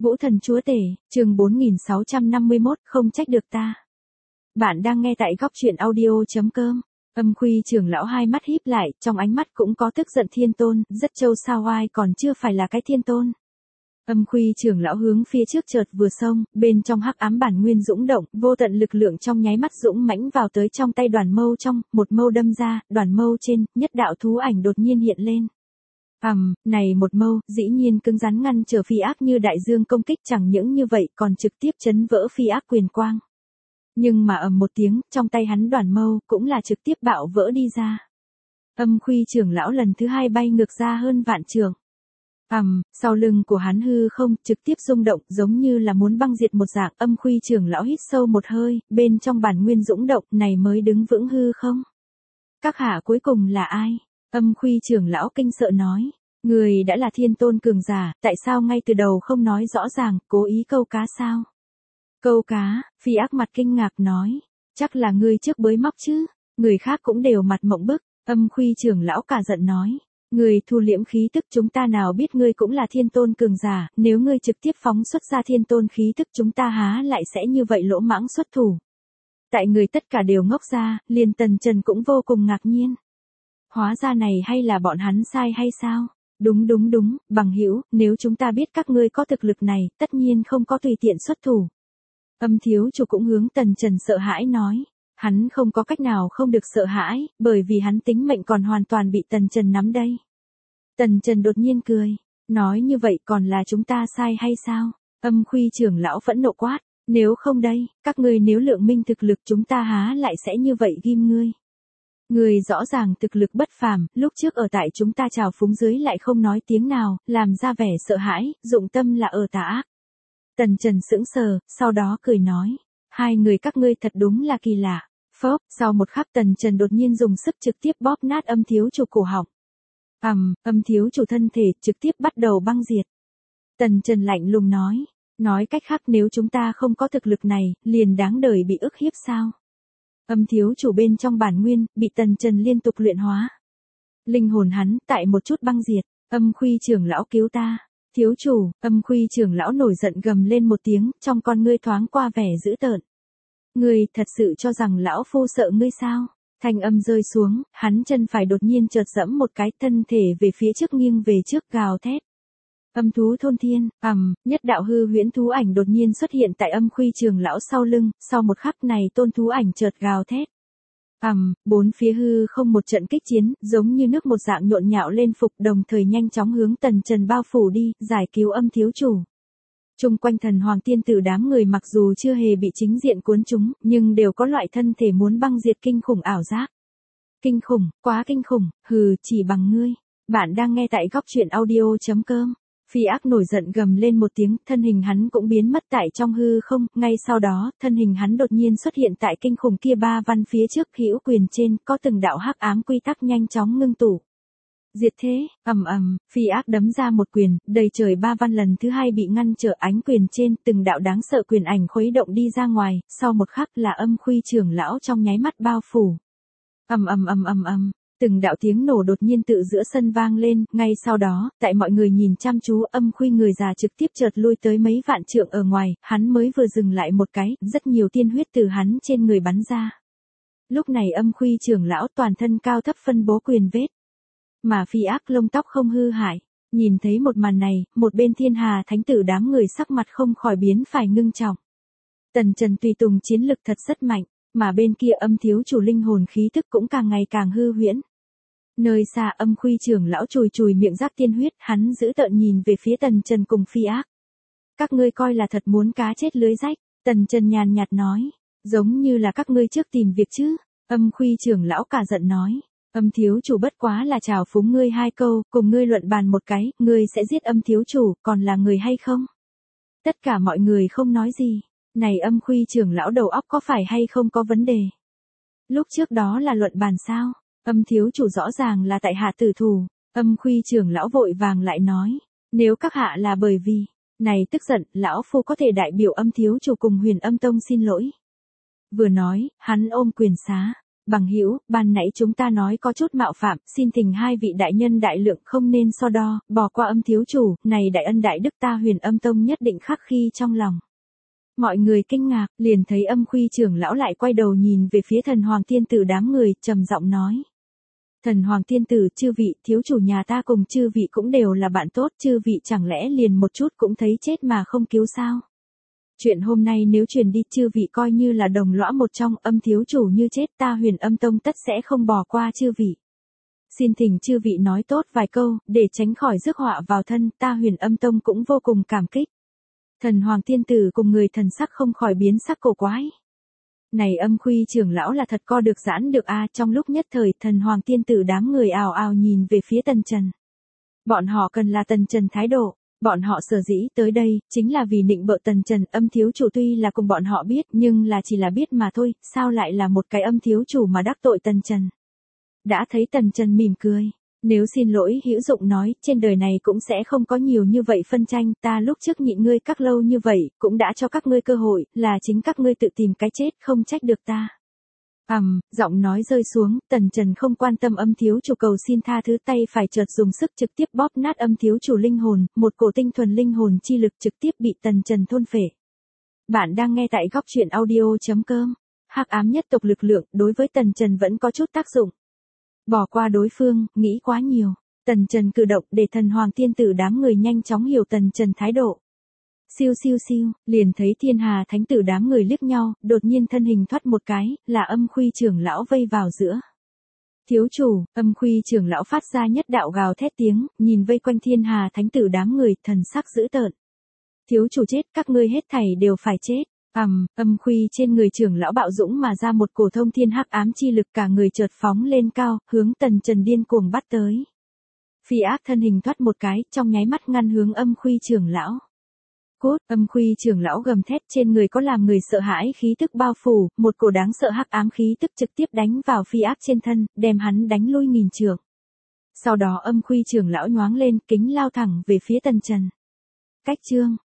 Vũ thần chúa tể, chương 4651, không trách được ta. Bạn đang nghe tại góc truyện audio.com. Âm Khuy trưởng lão hai mắt híp lại, trong ánh mắt cũng có tức giận thiên tôn, rất trâu sao oai còn chưa phải là cái thiên tôn. Âm Khuy trưởng lão hướng phía trước chợt vừa xông, bên trong hắc ám bản nguyên dũng động, vô tận lực lượng trong nháy mắt dũng mãnh vào tới trong tay đoàn mâu trong, một mâu đâm ra, đoàn mâu trên, nhất đạo thú ảnh đột nhiên hiện lên. Này một mâu, dĩ nhiên cứng rắn ngăn trở phi ác như đại dương công kích, chẳng những như vậy còn trực tiếp chấn vỡ phi ác quyền quang. Nhưng mà ầm một tiếng, trong tay hắn đoàn mâu cũng là trực tiếp bạo vỡ đi ra. Âm Khuy trưởng lão lần thứ hai bay ngược ra hơn vạn trường. Sau lưng của hắn hư không trực tiếp rung động, giống như là muốn băng diệt một dạng. Âm Khuy trưởng lão hít sâu một hơi, bên trong bản nguyên dũng động này mới đứng vững hư không. Các hạ cuối cùng là ai? Âm Khuy trưởng lão kinh sợ nói, người đã là thiên tôn cường giả, tại sao ngay từ đầu không nói rõ ràng, cố ý câu cá sao? Câu cá, phi ác mặt kinh ngạc nói, chắc là ngươi trước bới móc chứ, người khác cũng đều mặt mộng bức. Âm Khuy trưởng lão cả giận nói, người thu liễm khí tức, chúng ta nào biết ngươi cũng là thiên tôn cường giả, nếu ngươi trực tiếp phóng xuất ra thiên tôn khí tức chúng ta há lại sẽ như vậy lỗ mãng xuất thủ. Tại người tất cả đều ngốc ra, liền Tần Trần cũng vô cùng ngạc nhiên. Hóa ra này hay là bọn hắn sai hay sao? Đúng, bằng hữu, nếu chúng ta biết các ngươi có thực lực này, tất nhiên không có tùy tiện xuất thủ. Âm thiếu chủ cũng hướng Tần Trần sợ hãi nói. Hắn không có cách nào không được sợ hãi, bởi vì hắn tính mệnh còn hoàn toàn bị Tần Trần nắm đây. Tần Trần đột nhiên cười, nói như vậy còn là chúng ta sai hay sao? Âm Khuy trưởng lão phẫn nộ quát, nếu không đây, các ngươi nếu lượng minh thực lực chúng ta há lại sẽ như vậy ghim ngươi. Người rõ ràng thực lực bất phàm, lúc trước ở tại chúng ta trào phúng dưới lại không nói tiếng nào, làm ra vẻ sợ hãi, dụng tâm là ở tà ác. Tần Trần sững sờ, sau đó cười nói, hai người các ngươi thật đúng là kỳ lạ. Phốc, sau một khắc Tần Trần đột nhiên dùng sức trực tiếp bóp nát âm thiếu chủ cổ họng. Âm thiếu chủ thân thể trực tiếp bắt đầu băng diệt. Tần Trần lạnh lùng nói cách khác nếu chúng ta không có thực lực này, liền đáng đời bị ức hiếp sao? Âm thiếu chủ bên trong bản nguyên, bị Tần Trần liên tục luyện hóa. Linh hồn hắn, tại một chút băng diệt, Âm Khuy trưởng lão cứu ta. Thiếu chủ, Âm Khuy trưởng lão nổi giận gầm lên một tiếng, trong con ngươi thoáng qua vẻ dữ tợn. Ngươi thật sự cho rằng lão phu sợ ngươi sao? Thanh âm rơi xuống, hắn chân phải đột nhiên chợt giẫm một cái, thân thể về phía trước nghiêng về trước gào thét. Âm thú thôn thiên, nhất đạo hư huyễn thú ảnh đột nhiên xuất hiện tại Âm Khuy trưởng lão sau lưng, sau một khắc này tôn thú ảnh chợt gào thét. Bốn phía hư không một trận kích chiến, giống như nước một dạng nhộn nhạo lên phục, đồng thời nhanh chóng hướng Tần Trần bao phủ đi, giải cứu âm thiếu chủ. Chung quanh thần hoàng tiên tử đám người mặc dù chưa hề bị chính diện cuốn chúng, nhưng đều có loại thân thể muốn băng diệt kinh khủng ảo giác. Kinh khủng, quá kinh khủng, chỉ bằng ngươi. Bạn đang nghe tại góc truyện audio.com. Phi ác nổi giận gầm lên một tiếng, thân hình hắn cũng biến mất tại trong hư không, ngay sau đó, thân hình hắn đột nhiên xuất hiện tại kinh khủng kia ba văn phía trước hữu quyền trên, có từng đạo hắc ám quy tắc nhanh chóng ngưng tụ. Diệt thế, Phi ác đấm ra một quyền, đầy trời ba văn lần thứ hai bị ngăn trở, ánh quyền trên, từng đạo đáng sợ quyền ảnh khuấy động đi ra ngoài, sau một khắc là Âm Khuy trưởng lão trong nháy mắt bao phủ. Từng đạo tiếng nổ đột nhiên tự giữa sân vang lên, ngay sau đó, tại mọi người nhìn chăm chú, Âm Khuy người già trực tiếp chợt lui tới mấy vạn trượng ở ngoài, hắn mới vừa dừng lại một cái, rất nhiều tiên huyết từ hắn trên người bắn ra. Lúc này Âm Khuy trưởng lão toàn thân cao thấp phân bố quyền vết. Mà Phi ác lông tóc không hư hại, nhìn thấy một màn này, một bên Thiên Hà thánh tử đám người sắc mặt không khỏi biến phải ngưng trọng. Tần Trần tùy tùng chiến lực thật rất mạnh, mà bên kia âm thiếu chủ linh hồn khí tức cũng càng ngày càng hư huyễn. Nơi xa Âm Khuy trưởng lão chùi miệng rác tiên huyết, hắn giữ tợn nhìn về phía Tần Trần cùng Phi ác. Các ngươi coi là thật muốn cá chết lưới rách, Tần Trần nhàn nhạt nói, giống như là các ngươi trước tìm việc chứ. Âm Khuy trưởng lão cả giận nói. Âm thiếu chủ bất quá là chào phúng ngươi hai câu, cùng ngươi luận bàn một cái, ngươi sẽ giết âm thiếu chủ, còn là người hay không? Tất cả mọi người không nói gì. Này Âm Khuy trưởng lão đầu óc có phải hay không có vấn đề? Lúc trước đó là luận bàn sao? Âm thiếu chủ rõ ràng là tại hạ tử thủ. Âm Khuy trưởng lão vội vàng lại nói, nếu các hạ là bởi vì, này tức giận, lão phu có thể đại biểu âm thiếu chủ cùng Huyền Âm Tông xin lỗi. Vừa nói, hắn ôm quyền xá. Bằng hữu, ban nãy chúng ta nói có chút mạo phạm, xin thỉnh hai vị đại nhân đại lượng không nên so đo, bỏ qua Âm thiếu chủ, này đại ân đại đức ta Huyền Âm tông nhất định khắc ghi trong lòng. Mọi người kinh ngạc, liền thấy Âm Khuy trưởng lão lại quay đầu nhìn về phía Thần Hoàng tiên tử đám người, trầm giọng nói. Thần Hoàng tiên tử, chư vị, thiếu chủ nhà ta cùng chư vị cũng đều là bạn tốt, chư vị chẳng lẽ liền một chút cũng thấy chết mà không cứu sao? Chuyện hôm nay nếu truyền đi, chư vị coi như là đồng lõa một trong, Âm thiếu chủ như chết, ta Huyền Âm tông tất sẽ không bỏ qua chư vị. Xin thỉnh chư vị nói tốt vài câu, để tránh khỏi rước họa vào thân, ta Huyền Âm tông cũng vô cùng cảm kích. Thần Hoàng tiên tử cùng người thần sắc không khỏi biến sắc cổ quái. Này Âm Khuy trưởng lão là thật co được giãn được a, trong lúc nhất thời, Thần Hoàng tiên tử đám người ào ào nhìn về phía Tần Trần. Bọn họ cần là Tần Trần thái độ. Bọn họ sở dĩ tới đây, chính là vì nịnh bợ Tần Trần. Âm thiếu chủ tuy là cùng bọn họ biết, nhưng là chỉ là biết mà thôi, sao lại là một cái Âm thiếu chủ mà đắc tội Tần Trần. Đã thấy Tần Trần mỉm cười, nếu xin lỗi hữu dụng nói, trên đời này cũng sẽ không có nhiều như vậy phân tranh, ta lúc trước nhịn ngươi các lâu như vậy, cũng đã cho các ngươi cơ hội, là chính các ngươi tự tìm cái chết, không trách được ta. Giọng nói rơi xuống, Tần Trần không quan tâm Âm thiếu chủ cầu xin tha thứ, tay phải chợt dùng sức trực tiếp bóp nát Âm thiếu chủ linh hồn, một cổ tinh thuần linh hồn chi lực trực tiếp bị Tần Trần thôn phệ. Bạn đang nghe tại góc truyện audio.com. Hắc ám nhất tộc lực lượng đối với Tần Trần vẫn có chút tác dụng. Bỏ qua đối phương, nghĩ quá nhiều. Tần Trần cử động để Thần Hoàng tiên tử đám người nhanh chóng hiểu Tần Trần thái độ. Siêu siêu siêu, liền thấy Thiên Hà thánh tử đám người liếc nhau, đột nhiên thân hình thoát một cái, là Âm Khuy trưởng lão vây vào giữa. Thiếu chủ, Âm Khuy trưởng lão phát ra nhất đạo gào thét tiếng, nhìn vây quanh Thiên Hà thánh tử đám người, thần sắc dữ tợn. Thiếu chủ chết, các ngươi hết thảy đều phải chết. Âm Khuy trên người trưởng lão bạo dũng mà ra một cổ thông thiên hắc ám chi lực, cả người chợt phóng lên cao, hướng Tần Trần điên cuồng bắt tới. Phi ác thân hình thoát một cái, trong nháy mắt ngăn hướng Âm Khuy trưởng lão. Cốt, Âm Khuy trưởng lão gầm thét, trên người có làm người sợ hãi khí tức bao phủ, một cổ đáng sợ hắc ám khí tức trực tiếp đánh vào Phi ác trên thân, đem hắn đánh lui nghìn trượng. Sau đó Âm Khuy trưởng lão nhoáng lên, kính lao thẳng về phía Tần Trần. Cách chương